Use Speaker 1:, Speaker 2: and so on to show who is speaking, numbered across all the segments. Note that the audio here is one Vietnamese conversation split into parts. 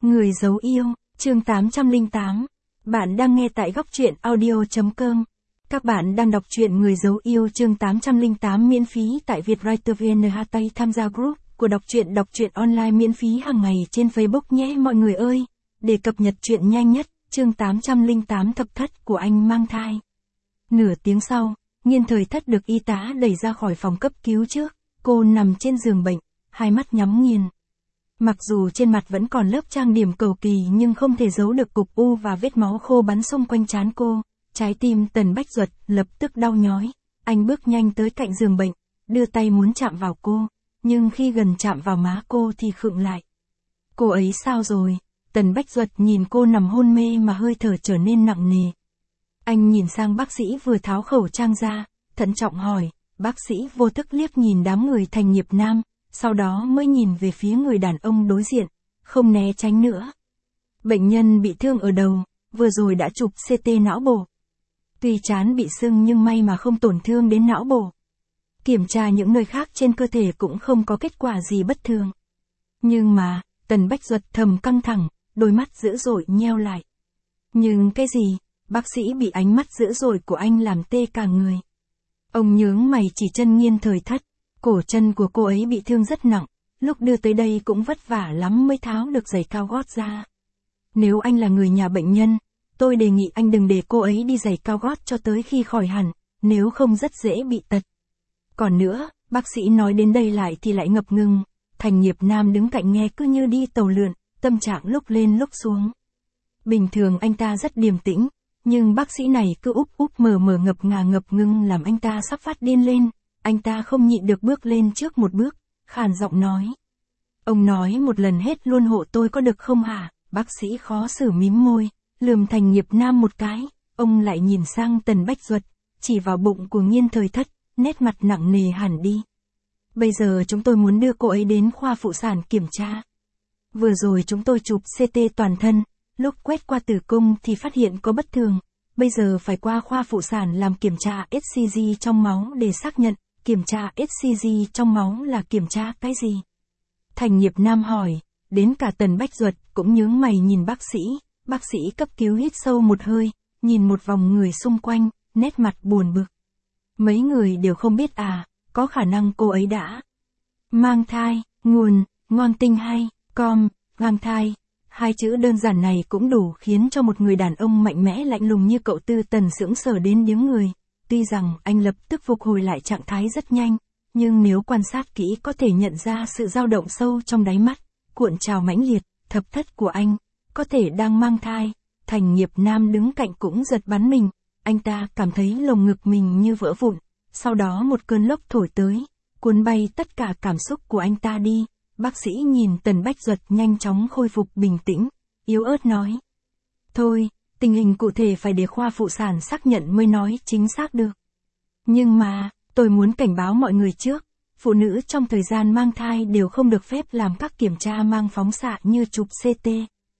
Speaker 1: Người giấu yêu, chương 808. Bạn đang nghe tại góc truyện audio.com. Các bạn đang đọc truyện Người giấu yêu chương 808 miễn phí tại Vietwriter VN. Tham gia group của đọc truyện online miễn phí hàng ngày trên Facebook nhé mọi người ơi. Để cập nhật truyện nhanh nhất, chương 808 thập thất của anh mang thai. Nửa tiếng sau, Nghiên Thời Thất được y tá đẩy ra khỏi phòng cấp cứu trước. Cô nằm trên giường bệnh, hai mắt nhắm nghiền. Mặc dù trên mặt vẫn còn lớp trang điểm cầu kỳ nhưng không thể giấu được cục u và vết máu khô bắn xung quanh trán cô. Trái tim Tần Bách Duật lập tức đau nhói. Anh bước nhanh tới cạnh giường bệnh, đưa tay muốn chạm vào cô, nhưng khi gần chạm vào má cô thì khựng lại. Cô ấy sao rồi? Tần Bách Duật nhìn cô nằm hôn mê mà hơi thở trở nên nặng nề. Anh nhìn sang bác sĩ vừa tháo khẩu trang ra, thận trọng hỏi. Bác sĩ vô thức liếc nhìn đám người Thành Nghiệp Nam, sau đó mới nhìn về phía người đàn ông đối diện, không né tránh nữa. Bệnh nhân bị thương ở đầu, vừa rồi đã chụp CT não bộ. Tuy trán bị sưng nhưng may mà không tổn thương đến não bộ. Kiểm tra những nơi khác trên cơ thể cũng không có kết quả gì bất thường. Nhưng mà, Tần Bách Duật thầm căng thẳng, đôi mắt dữ dội nheo lại. Nhưng cái gì? Bác sĩ bị ánh mắt dữ dội của anh làm tê cả người. Ông nhướng mày chỉ chân Nghiên Thời Thất. Cổ chân của cô ấy bị thương rất nặng, lúc đưa tới đây cũng vất vả lắm mới tháo được giày cao gót ra. Nếu anh là người nhà bệnh nhân, tôi đề nghị anh đừng để cô ấy đi giày cao gót cho tới khi khỏi hẳn, nếu không rất dễ bị tật. Còn nữa, bác sĩ nói đến đây lại thì lại ngập ngừng. Thành Nghiệp Nam đứng cạnh nghe cứ như đi tàu lượn, tâm trạng lúc lên lúc xuống. Bình thường anh ta rất điềm tĩnh, nhưng bác sĩ này cứ úp mờ ngập ngừng làm anh ta sắp phát điên lên. Anh ta không nhịn được bước lên trước một bước, khàn giọng nói. Ông nói một lần hết luôn hộ tôi có được không hả? Bác sĩ khó xử mím môi, lườm Thành Nghiệp Nam một cái, ông lại nhìn sang Tần Bách Duật, chỉ vào bụng của Nghiên Thời Thất, nét mặt nặng nề hẳn đi. Bây giờ chúng tôi muốn đưa cô ấy đến khoa phụ sản kiểm tra. Vừa rồi chúng tôi chụp CT toàn thân, lúc quét qua tử cung thì phát hiện có bất thường. Bây giờ phải qua khoa phụ sản làm kiểm tra HCG trong máu để xác nhận. Kiểm tra HCG trong máu là kiểm tra cái gì? Thành Nghiệp Nam hỏi, đến cả Tần Bách Duật cũng nhướng mày nhìn bác sĩ cấp cứu hít sâu một hơi, nhìn một vòng người xung quanh, nét mặt buồn bực. Mấy người đều không biết à, có khả năng cô ấy đã mang thai, nguồn, ngon tinh hay, mang thai. Hai chữ đơn giản này cũng đủ khiến cho một người đàn ông mạnh mẽ lạnh lùng như cậu Tư Tần sững sờ đến điếng người. Tuy rằng anh lập tức phục hồi lại trạng thái rất nhanh, nhưng nếu quan sát kỹ có thể nhận ra sự dao động sâu trong đáy mắt, cuộn trào mãnh liệt, thập thất của anh, có thể đang mang thai. Thành Nghiệp Nam đứng cạnh cũng giật bắn mình, anh ta cảm thấy lồng ngực mình như vỡ vụn, sau đó một cơn lốc thổi tới, cuốn bay tất cả cảm xúc của anh ta đi. Bác sĩ nhìn Tần Bách Duật nhanh chóng khôi phục bình tĩnh, yếu ớt nói. Thôi, tình hình cụ thể phải để khoa phụ sản xác nhận mới nói chính xác được. Nhưng mà, tôi muốn cảnh báo mọi người trước, phụ nữ trong thời gian mang thai đều không được phép làm các kiểm tra mang phóng xạ như chụp CT.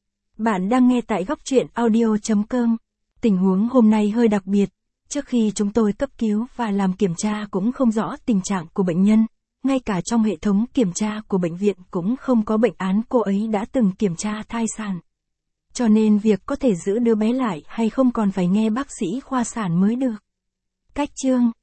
Speaker 1: Bạn đang nghe tại góc truyện audio.com. Tình huống hôm nay hơi đặc biệt, trước khi chúng tôi cấp cứu và làm kiểm tra cũng không rõ tình trạng của bệnh nhân. Ngay cả trong hệ thống kiểm tra của bệnh viện cũng không có bệnh án cô ấy đã từng kiểm tra thai sản. Cho nên việc có thể giữ đứa bé lại hay không còn phải nghe bác sĩ khoa sản mới được. Cách chương